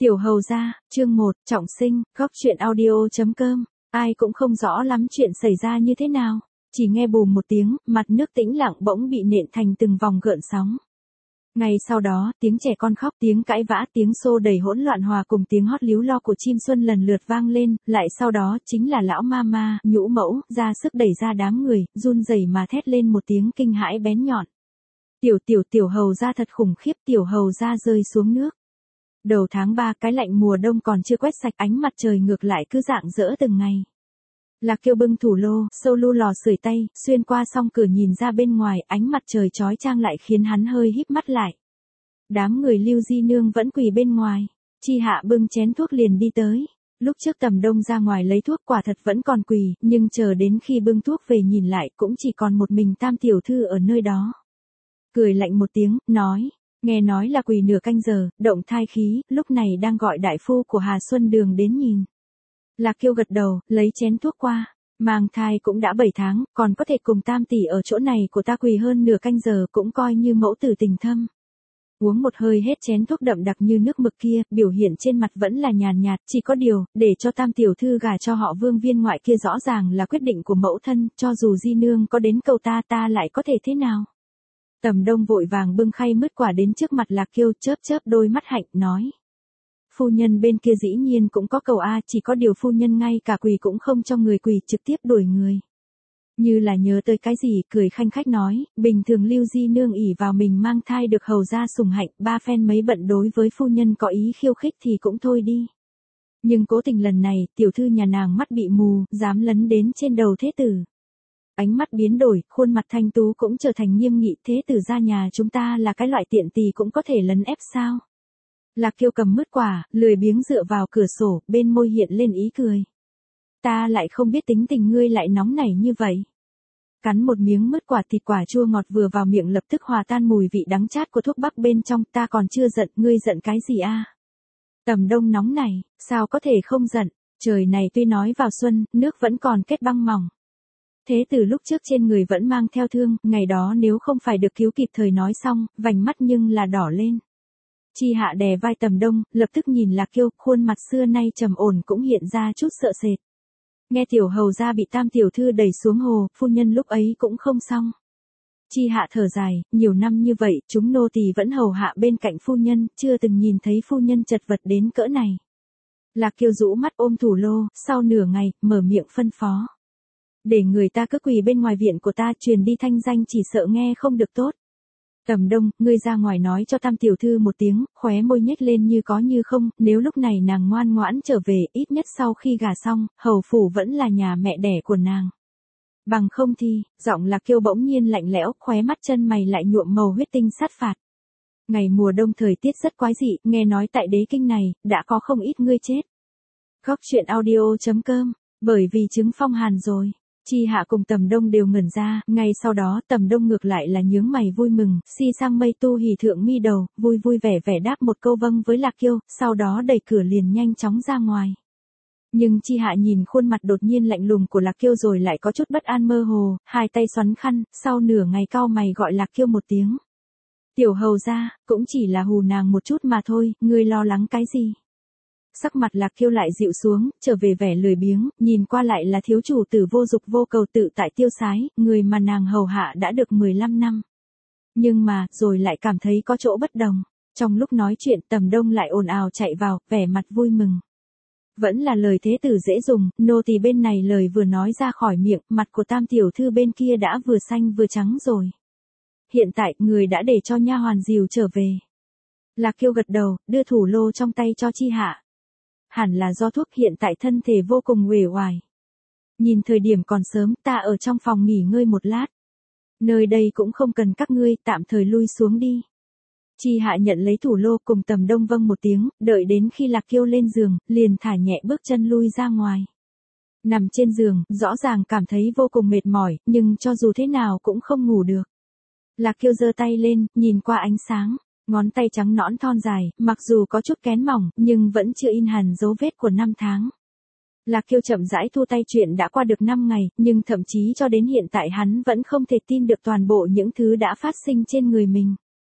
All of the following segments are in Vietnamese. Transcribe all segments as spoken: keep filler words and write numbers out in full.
Tiểu hầu gia, chương một, trọng sinh, góc truyện audio.com, ai cũng không rõ lắm chuyện xảy ra như thế nào, chỉ nghe bùm một tiếng, mặt nước tĩnh lặng bỗng bị nện thành từng vòng gợn sóng. Ngay sau đó, tiếng trẻ con khóc, tiếng cãi vã, tiếng xô đẩy hỗn loạn hòa cùng tiếng hót líu lo của chim xuân lần lượt vang lên, lại sau đó chính là lão mama, nhũ mẫu, ra sức đẩy ra đám người, run rẩy mà thét lên một tiếng kinh hãi bén nhọn. Tiểu tiểu tiểu hầu gia thật khủng khiếp, tiểu hầu gia rơi xuống nước. Đầu tháng ba cái lạnh mùa đông còn chưa quét sạch, ánh mặt trời ngược lại cứ rạng rỡ từng ngày. Lạc Kiêu bưng thủ lô, sâu lu lò sưởi tay, xuyên qua song cửa nhìn ra bên ngoài, ánh mặt trời chói chang lại khiến hắn hơi híp mắt lại. Đám người Lưu Di Nương vẫn quỳ bên ngoài, Chi Hạ bưng chén thuốc liền đi tới. Lúc trước Tầm Đông ra ngoài lấy thuốc quả thật vẫn còn quỳ, nhưng chờ đến khi bưng thuốc về nhìn lại cũng chỉ còn một mình Tam tiểu thư ở nơi đó. Cười lạnh một tiếng, nói. Nghe nói là quỳ nửa canh giờ, động thai khí, lúc này đang gọi đại phu của Hà Xuân Đường đến nhìn. Lạc Kiêu gật đầu, lấy chén thuốc qua, mang thai cũng đã bảy tháng, còn có thể cùng Tam tỷ ở chỗ này của ta quỳ hơn nửa canh giờ cũng coi như mẫu tử tình thâm. Uống một hơi hết chén thuốc đậm đặc như nước mực kia, biểu hiện trên mặt vẫn là nhàn nhạt, chỉ có điều, để cho Tam tiểu thư gả cho họ Vương viên ngoại kia rõ ràng là quyết định của mẫu thân, cho dù Di Nương có đến cầu ta ta lại có thể thế nào. Tầm Đông vội vàng bưng khay mứt quả đến trước mặt Lạc Kiêu, chớp chớp đôi mắt hạnh, nói. Phu nhân bên kia dĩ nhiên cũng có cầu A, chỉ có điều phu nhân ngay cả quỳ cũng không cho người quỳ, trực tiếp đuổi người. Như là nhớ tới cái gì, cười khanh khách nói, bình thường Lưu Di Nương ỷ vào mình mang thai được hầu gia sủng hạnh, ba phen mấy bận đối với phu nhân có ý khiêu khích thì cũng thôi đi. Nhưng cố tình lần này, tiểu thư nhà nàng mắt bị mù, dám lấn đến trên đầu thế tử. Ánh mắt biến đổi, khuôn mặt thanh tú cũng trở thành nghiêm nghị, thế tử gia nhà chúng ta là cái loại tiện tỳ cũng có thể lấn ép sao. Lạc Kiêu cầm mứt quả, lười biếng dựa vào cửa sổ, bên môi hiện lên ý cười. Ta lại không biết tính tình ngươi lại nóng nảy như vậy. Cắn một miếng mứt quả thịt quả chua ngọt vừa vào miệng lập tức hòa tan mùi vị đắng chát của thuốc bắc bên trong, ta còn chưa giận, ngươi giận cái gì a? Tầm Đông nóng này, sao có thể không giận, trời này tuy nói vào xuân, nước vẫn còn kết băng mỏng. Thế từ lúc trước trên người vẫn mang theo thương, ngày đó nếu không phải được cứu kịp thời nói xong, vành mắt nhưng là đỏ lên. Chi Hạ đè vai Tầm Đông, lập tức nhìn Lạc Kiêu, khuôn mặt xưa nay trầm ổn cũng hiện ra chút sợ sệt. Nghe tiểu hầu gia bị Tam tiểu thư đẩy xuống hồ, phu nhân lúc ấy cũng không xong. Chi Hạ thở dài, nhiều năm như vậy, chúng nô tỳ vẫn hầu hạ bên cạnh phu nhân, chưa từng nhìn thấy phu nhân chật vật đến cỡ này. Lạc Kiêu rũ mắt ôm thủ lô, sau nửa ngày, mở miệng phân phó. Để người ta cứ quỳ bên ngoài viện của ta, truyền đi thanh danh chỉ sợ nghe không được tốt. Tầm Đông, ngươi ra ngoài nói cho Tam tiểu thư một tiếng, khóe môi nhếch lên như có như không, nếu lúc này nàng ngoan ngoãn trở về, ít nhất sau khi gả xong, hầu phủ vẫn là nhà mẹ đẻ của nàng. Bằng không thì, giọng Lạc Kiêu bỗng nhiên lạnh lẽo, khóe mắt chân mày lại nhuộm màu huyết tinh sát phạt. Ngày mùa đông thời tiết rất quái dị, nghe nói tại đế kinh này, đã có không ít ngươi chết. Góc truyện audio.com, bởi vì chứng phong hàn rồi. Chi Hạ cùng Tầm Đông đều ngẩn ra, ngay sau đó Tầm Đông ngược lại là nhướng mày vui mừng, si sang mây tu hỉ thượng mi đầu, vui vui vẻ vẻ đáp một câu vâng với Lạc Kiêu, sau đó đẩy cửa liền nhanh chóng ra ngoài. Nhưng Chi Hạ nhìn khuôn mặt đột nhiên lạnh lùng của Lạc Kiêu rồi lại có chút bất an mơ hồ, hai tay xoắn khăn, sau nửa ngày cau mày gọi Lạc Kiêu một tiếng. Tiểu hầu gia, cũng chỉ là hù nàng một chút mà thôi, ngươi lo lắng cái gì? Sắc mặt Lạc Kiêu lại dịu xuống, trở về vẻ lười biếng, nhìn qua lại là thiếu chủ tử vô dục vô cầu tự tại tiêu sái, người mà nàng hầu hạ đã được mười lăm năm. Nhưng mà, rồi lại cảm thấy có chỗ bất đồng. Trong lúc nói chuyện Tầm Đông lại ồn ào chạy vào, vẻ mặt vui mừng. Vẫn là lời thế tử dễ dùng, nô tỳ bên này lời vừa nói ra khỏi miệng, mặt của Tam tiểu thư bên kia đã vừa xanh vừa trắng rồi. Hiện tại, người đã để cho nha hoàn dìu trở về. Lạc Kiêu gật đầu, đưa thủ lô trong tay cho Chi Hạ. Hẳn là do thuốc, hiện tại thân thể vô cùng uể oải. Nhìn thời điểm còn sớm, ta ở trong phòng nghỉ ngơi một lát. Nơi đây cũng không cần các ngươi, tạm thời lui xuống đi. Chi Hạ nhận lấy thủ lô cùng Tầm Đông vâng một tiếng, đợi đến khi Lạc Kiêu lên giường, liền thả nhẹ bước chân lui ra ngoài. Nằm trên giường, rõ ràng cảm thấy vô cùng mệt mỏi, nhưng cho dù thế nào cũng không ngủ được. Lạc Kiêu giơ tay lên, nhìn qua ánh sáng. Ngón tay trắng nõn thon dài, mặc dù có chút kén mỏng, nhưng vẫn chưa in hẳn dấu vết của năm tháng. Lạc Kiêu chậm rãi thu tay, chuyện đã qua được năm ngày, nhưng thậm chí cho đến hiện tại hắn vẫn không thể tin được toàn bộ những thứ đã phát sinh trên người mình.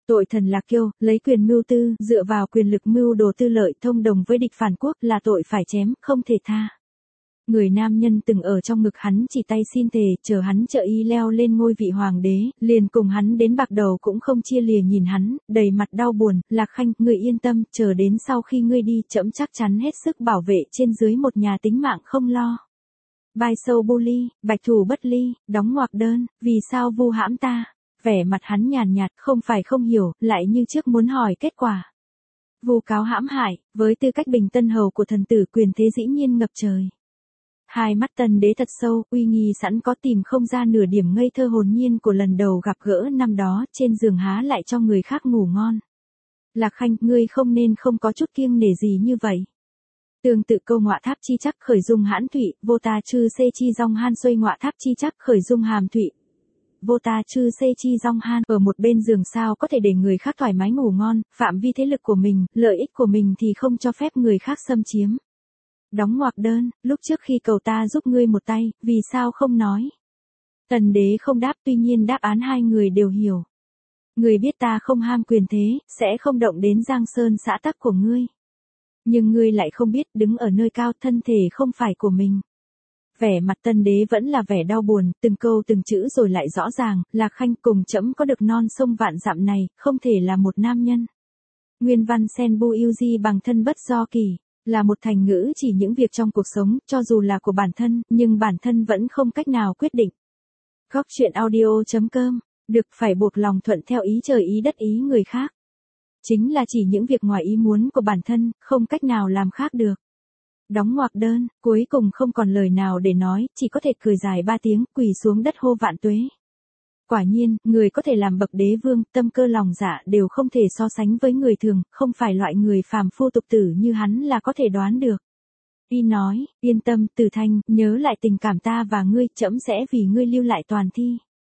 Tội thần Lạc Kiêu, lấy quyền mưu tư, dựa vào quyền lực mưu đồ tư lợi thông đồng với địch phản quốc là tội phải chém, không thể tha. Người nam nhân từng ở trong ngực hắn chỉ tay xin thề, chờ hắn trợ y leo lên ngôi vị hoàng đế, liền cùng hắn đến bạc đầu cũng không chia lìa nhìn hắn, đầy mặt đau buồn, Lạc Khanh, ngươi yên tâm, chờ đến sau khi ngươi đi, trẫm chắc chắn hết sức bảo vệ trên dưới một nhà tính mạng không lo. Bai sâu bu ly, bạch thủ bất ly, đóng ngoặc đơn, vì sao vu hãm ta? Vẻ mặt hắn nhàn nhạt, không phải không hiểu, lại như trước muốn hỏi kết quả. Vu cáo hãm hại, với tư cách bình tân hầu của thần tử quyền thế dĩ nhiên ngập trời. Hai mắt Tần đế thật sâu, uy nghi sẵn có tìm không ra nửa điểm ngây thơ hồn nhiên của lần đầu gặp gỡ năm đó, trên giường há lại cho người khác ngủ ngon. Lạc Khanh, ngươi không nên không có chút kiêng nể gì như vậy. Tương tự câu ngọa tháp chi chắc khởi dung hãn thụy, vô ta chư xê chi dong han xuôi ngọa tháp chi chắc khởi dung hàm thụy. Vô ta chư xê chi dong han, ở một bên giường sao có thể để người khác thoải mái ngủ ngon, phạm vi thế lực của mình, lợi ích của mình thì không cho phép người khác xâm chiếm. Đóng ngoặc đơn, lúc trước khi cầu ta giúp ngươi một tay, vì sao không nói? Tần đế không đáp, tuy nhiên đáp án hai người đều hiểu. Người biết ta không ham quyền thế, sẽ không động đến giang sơn xã tắc của ngươi. Nhưng ngươi lại không biết đứng ở nơi cao, thân thể không phải của mình. Vẻ mặt Tân đế vẫn là vẻ đau buồn, từng câu từng chữ rồi lại rõ ràng, Lạc Khanh cùng trẫm có được non sông vạn dặm này, không thể là một nam nhân. Nguyên văn sen bu yêu di bằng thân bất do kỳ, là một thành ngữ chỉ những việc trong cuộc sống, cho dù là của bản thân, nhưng bản thân vẫn không cách nào quyết định. Góc truyện audio chấm com, được phải buộc lòng thuận theo ý trời ý đất ý người khác. Chính là chỉ những việc ngoài ý muốn của bản thân, không cách nào làm khác được. Đóng ngoặc đơn, cuối cùng không còn lời nào để nói, chỉ có thể cười dài ba tiếng, quỳ xuống đất hô vạn tuế. Quả nhiên, người có thể làm bậc đế vương, tâm cơ lòng dạ đều không thể so sánh với người thường, không phải loại người phàm phu tục tử như hắn là có thể đoán được. Y nói, yên tâm, Từ Thanh, nhớ lại tình cảm ta và ngươi, trẫm sẽ vì ngươi lưu lại toàn thi.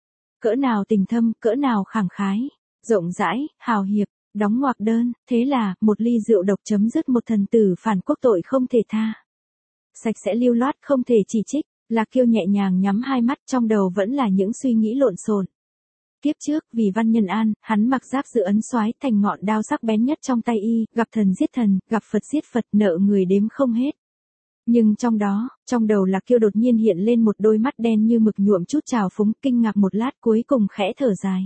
Cỡ nào tình thâm, cỡ nào khẳng khái, rộng rãi, hào hiệp. Đóng ngoặc đơn, thế là, một ly rượu độc chấm dứt một thần tử phản quốc tội không thể tha. Sạch sẽ lưu loát không thể chỉ trích, Lạc Kiêu nhẹ nhàng nhắm hai mắt, trong đầu vẫn là những suy nghĩ lộn xộn. Kiếp trước, vì Văn Nhân An, hắn mặc giáp dự ấn soái thành ngọn đao sắc bén nhất trong tay y, gặp thần giết thần, gặp Phật giết Phật, nợ người đếm không hết. Nhưng trong đó, trong đầu Lạc Kiêu đột nhiên hiện lên một đôi mắt đen như mực nhuộm chút trào phúng, kinh ngạc một lát cuối cùng khẽ thở dài.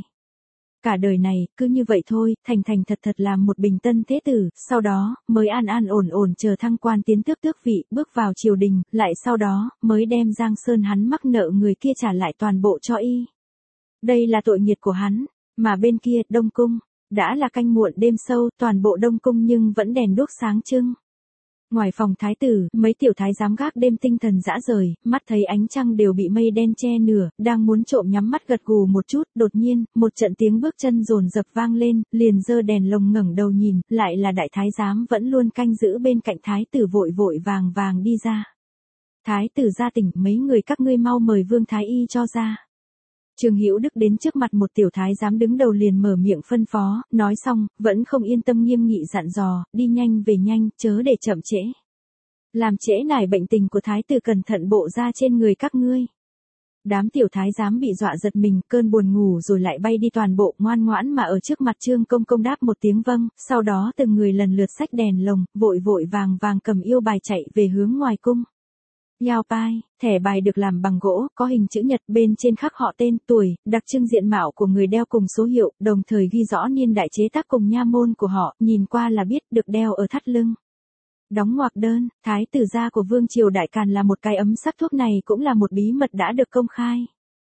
Cả đời này, cứ như vậy thôi, thành thành thật thật làm một bình tân thế tử, sau đó, mới an an ổn ổn chờ thăng quan tiến tước tước vị, bước vào triều đình, lại sau đó, mới đem Giang Sơn hắn mắc nợ người kia trả lại toàn bộ cho y. Đây là tội nghiệt của hắn, mà bên kia, Đông Cung, đã là canh muộn đêm sâu, toàn bộ Đông Cung nhưng vẫn đèn đuốc sáng trưng. Ngoài phòng thái tử, mấy tiểu thái giám gác đêm tinh thần dã rời, mắt thấy ánh trăng đều bị mây đen che nửa, đang muốn trộm nhắm mắt gật gù một chút, đột nhiên, một trận tiếng bước chân dồn dập vang lên, liền giơ đèn lồng ngẩng đầu nhìn, lại là đại thái giám vẫn luôn canh giữ bên cạnh thái tử vội vội vàng vàng đi ra. Thái tử ra tỉnh, mấy người các ngươi mau mời Vương Thái Y cho ra. Trương Hữu Đức đến trước mặt một tiểu thái giám đứng đầu liền mở miệng phân phó, nói xong, vẫn không yên tâm nghiêm nghị dặn dò, đi nhanh về nhanh, chớ để chậm trễ. Làm trễ nải bệnh tình của thái tử cẩn thận bộ ra trên người các ngươi. Đám tiểu thái giám bị dọa giật mình, cơn buồn ngủ rồi lại bay đi toàn bộ, ngoan ngoãn mà ở trước mặt Trương Công Công đáp một tiếng vâng, sau đó từng người lần lượt xách đèn lồng, vội vội vàng vàng cầm yêu bài chạy về hướng ngoài cung. Yao pai, thẻ bài được làm bằng gỗ, có hình chữ nhật, bên trên khắc họ tên, tuổi, đặc trưng diện mạo của người đeo cùng số hiệu, đồng thời ghi rõ niên đại chế tác cùng nha môn của họ, nhìn qua là biết, được đeo ở thắt lưng. Đóng ngoặc đơn, thái tử gia của Vương Triều Đại Càn là một cái ấm sắc, thuốc này cũng là một bí mật đã được công khai.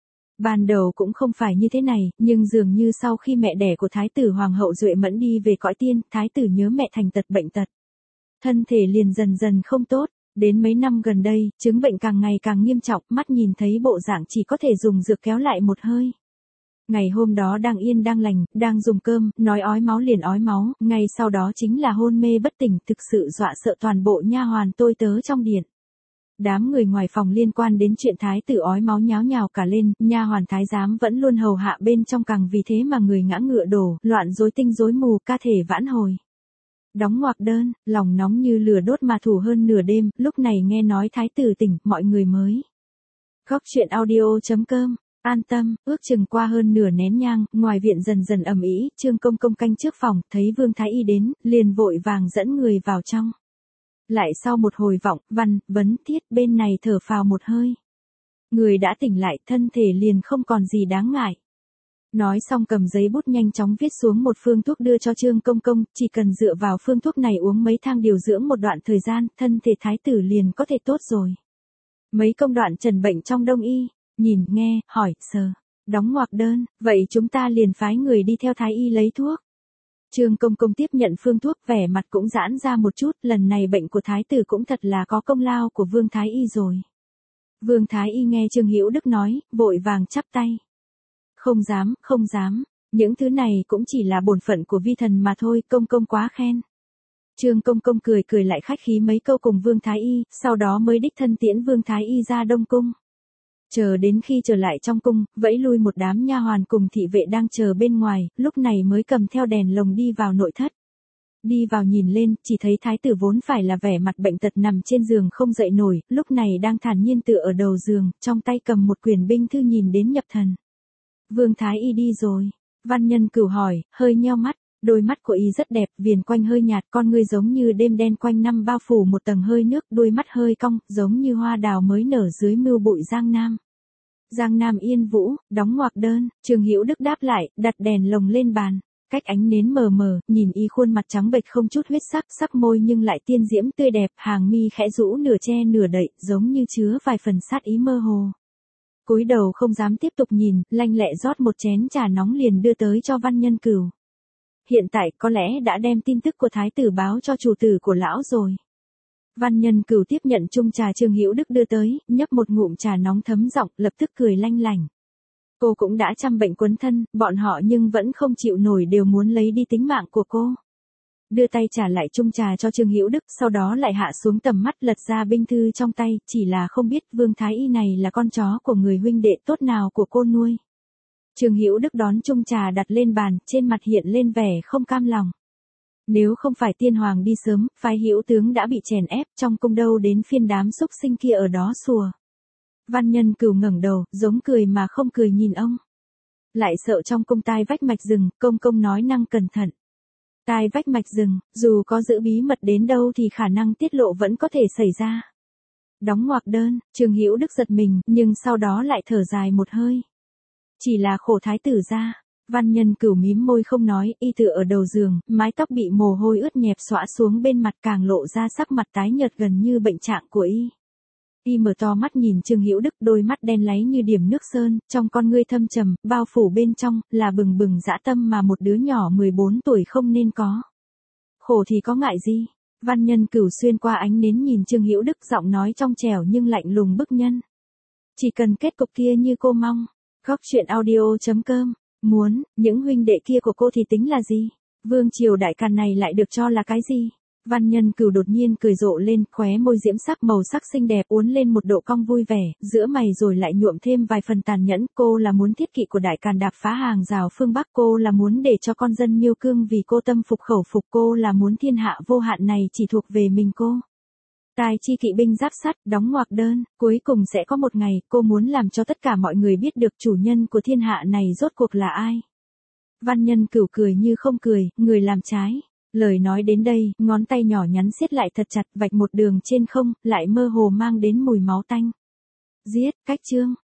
Ban đầu cũng không phải như thế này, nhưng dường như sau khi mẹ đẻ của thái tử Hoàng hậu Duệ Mẫn đi về cõi tiên, thái tử nhớ mẹ thành tật bệnh tật. Thân thể liền dần dần không tốt. Đến mấy năm gần đây, chứng bệnh càng ngày càng nghiêm trọng, mắt nhìn thấy bộ dạng chỉ có thể dùng dược kéo lại một hơi. Ngày hôm đó đang yên đang lành, đang dùng cơm, nói ói máu liền ói máu, ngay sau đó chính là hôn mê bất tỉnh, thực sự dọa sợ toàn bộ nha hoàn tôi tớ trong điện. Đám người ngoài phòng liên quan đến chuyện thái tử ói máu nháo nhào cả lên, nha hoàn thái giám vẫn luôn hầu hạ bên trong, càng vì thế mà người ngã ngựa đổ, loạn rối tinh rối mù, ca thể vãn hồi. Đóng ngoặc đơn, lòng nóng như lửa đốt mà thủ hơn nửa đêm, lúc này nghe nói thái tử tỉnh, mọi người mới. Góc truyện audio chấm com An tâm, ước chừng qua hơn nửa nén nhang, ngoài viện dần dần ầm ĩ, Trương Công Công canh trước phòng, thấy Vương Thái Y đến, liền vội vàng dẫn người vào trong. Lại sau một hồi vọng, văn, vấn, tiết, bên này thở phào một hơi. Người đã tỉnh lại, thân thể liền không còn gì đáng ngại. Nói xong cầm giấy bút nhanh chóng viết xuống một phương thuốc đưa cho Trương Công Công, chỉ cần dựa vào phương thuốc này uống mấy thang điều dưỡng một đoạn thời gian, thân thể thái tử liền có thể tốt rồi. Mấy công đoạn trần bệnh trong đông y, nhìn, nghe, hỏi, sờ, đóng ngoặc đơn, vậy chúng ta liền phái người đi theo thái y lấy thuốc. Trương Công Công tiếp nhận phương thuốc, vẻ mặt cũng giãn ra một chút, lần này bệnh của thái tử cũng thật là có công lao của Vương Thái Y rồi. Vương Thái Y nghe Trương Hữu Đức nói, vội vàng chắp tay. Không dám, không dám, những thứ này cũng chỉ là bổn phận của vi thần mà thôi, Công Công quá khen. Trương Công Công cười cười lại khách khí mấy câu cùng Vương Thái Y, sau đó mới đích thân tiễn Vương Thái Y ra Đông Cung. Chờ đến khi trở lại trong cung, vẫy lui một đám nha hoàn cùng thị vệ đang chờ bên ngoài, lúc này mới cầm theo đèn lồng đi vào nội thất. Đi vào nhìn lên, chỉ thấy thái tử vốn phải là vẻ mặt bệnh tật nằm trên giường không dậy nổi, lúc này đang thản nhiên tựa ở đầu giường, trong tay cầm một quyển binh thư nhìn đến nhập thần. Vương Thái Y đi rồi. Văn Nhân Cửu hỏi, hơi nheo mắt, đôi mắt của y rất đẹp, viền quanh hơi nhạt, con ngươi giống như đêm đen quanh năm bao phủ một tầng hơi nước, đôi mắt hơi cong, giống như hoa đào mới nở dưới mưu bụi Giang Nam. Giang Nam yên vũ, đóng ngoặc đơn, Trương Hữu Đức đáp lại, đặt đèn lồng lên bàn. Cách ánh nến mờ mờ, nhìn y khuôn mặt trắng bệch không chút huyết sắc, sắc môi nhưng lại tiên diễm tươi đẹp, hàng mi khẽ rũ nửa che nửa đậy, giống như chứa vài phần sát ý mơ hồ. Cúi đầu không dám tiếp tục nhìn, lanh lẹ rót một chén trà nóng liền đưa tới cho Văn Nhân Cửu. Hiện tại có lẽ đã đem tin tức của thái tử báo cho chủ tử của lão rồi. Văn Nhân Cửu tiếp nhận chung trà Trương Hữu Đức đưa tới, nhấp một ngụm trà nóng thấm giọng, lập tức cười lanh lảnh. Cô cũng đã trăm bệnh quấn thân, bọn họ nhưng vẫn không chịu nổi, đều muốn lấy đi tính mạng của cô. Đưa tay trả lại chung trà cho Trương Hữu Đức, sau đó lại hạ xuống tầm mắt lật ra binh thư trong tay, chỉ là không biết Vương Thái Y này là con chó của người huynh đệ tốt nào của cô nuôi. Trương Hữu Đức đón chung trà đặt lên bàn, trên mặt hiện lên vẻ không cam lòng. Nếu không phải tiên hoàng đi sớm, phái Hữu tướng đã bị chèn ép, trong cung đâu đến phiên đám xúc sinh kia ở đó sùa. Văn Nhân Cửu ngẩng đầu, giống cười mà không cười nhìn ông. Lại sợ trong cung tai vách mạch rừng, Công Công nói năng cẩn thận. Tai vách mạch rừng, dù có giữ bí mật đến đâu thì khả năng tiết lộ vẫn có thể xảy ra. Đóng ngoặc đơn, Trương Hữu Đức giật mình, nhưng sau đó lại thở dài một hơi. Chỉ là khổ thái tử ra. Văn Nhân Cửu mím môi không nói, y tựa ở đầu giường, mái tóc bị mồ hôi ướt nhẹp xõa xuống bên mặt, càng lộ ra sắc mặt tái nhợt gần như bệnh trạng của y. Y mở to mắt nhìn Trương Hữu Đức, đôi mắt đen láy như điểm nước sơn, trong con ngươi thâm trầm, bao phủ bên trong, là bừng bừng dã tâm mà một đứa nhỏ mười bốn tuổi không nên có. Khổ thì có ngại gì? Văn Nhân Cửu xuyên qua ánh nến nhìn Trương Hữu Đức, giọng nói trong trẻo nhưng lạnh lùng bức nhân. Chỉ cần kết cục kia như cô mong. Góc truyện audio chấm com. Muốn, những huynh đệ kia của cô thì tính là gì? Vương triều đại càn này lại được cho là cái gì? Văn Nhân Cửu đột nhiên cười rộ lên, khóe môi diễm sắc màu sắc xinh đẹp uốn lên một độ cong vui vẻ, giữa mày rồi lại nhuộm thêm vài phần tàn nhẫn. Cô là muốn thiết kỵ của đại càn đạp phá hàng rào phương Bắc, cô là muốn để cho con dân Miêu Cương vì cô tâm phục khẩu phục, cô là muốn thiên hạ vô hạn này chỉ thuộc về mình cô. Tai chi kỵ binh giáp sắt, đóng ngoặc đơn, cuối cùng sẽ có một ngày, cô muốn làm cho tất cả mọi người biết được chủ nhân của thiên hạ này rốt cuộc là ai. Văn Nhân Cửu cười như không cười, người làm trái. Lời nói đến đây, ngón tay nhỏ nhắn siết lại thật chặt, vạch một đường trên không, lại mơ hồ mang đến mùi máu tanh. Giết, cách chương.